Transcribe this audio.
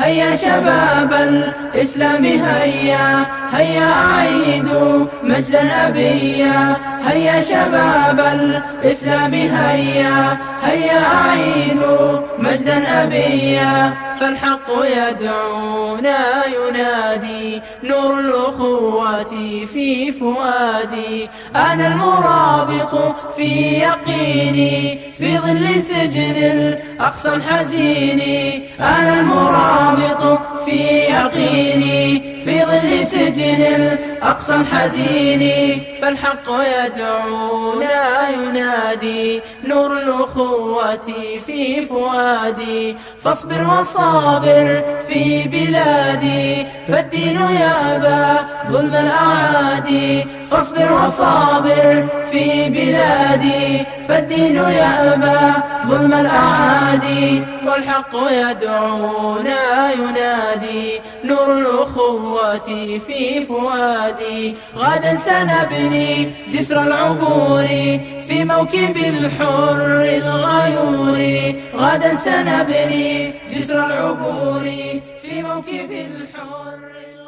هيا شباب الإسلام هيا هيا أعيدوا مجدا أبيا. هيا شباب الإسلام هيا هيا أعيدوا مجدا أبيا. فالحق يدعونا ينادي، نور الأخوة في فؤادي. أنا المرابط في يقيني في ظل سجن الأقصى الحزين. أنا المرابط في يقيني في ظل سجن الأقصى الحزين. فالحق يدعونا ينادي، نور الأخوة في فؤادي. فاصبر وصابر في بلادي، فالدين يأبى ظلم الأعادي. فاصبر وصابر في بلادي، فالدين يأبى ظلم الأعادي. والحق يدعونا ينادي، نور الأخوة في فؤادي. غدا سنبني جسر العبور في موكب الحر الغيور. غدا سنبني جسر العبور في موكب الحر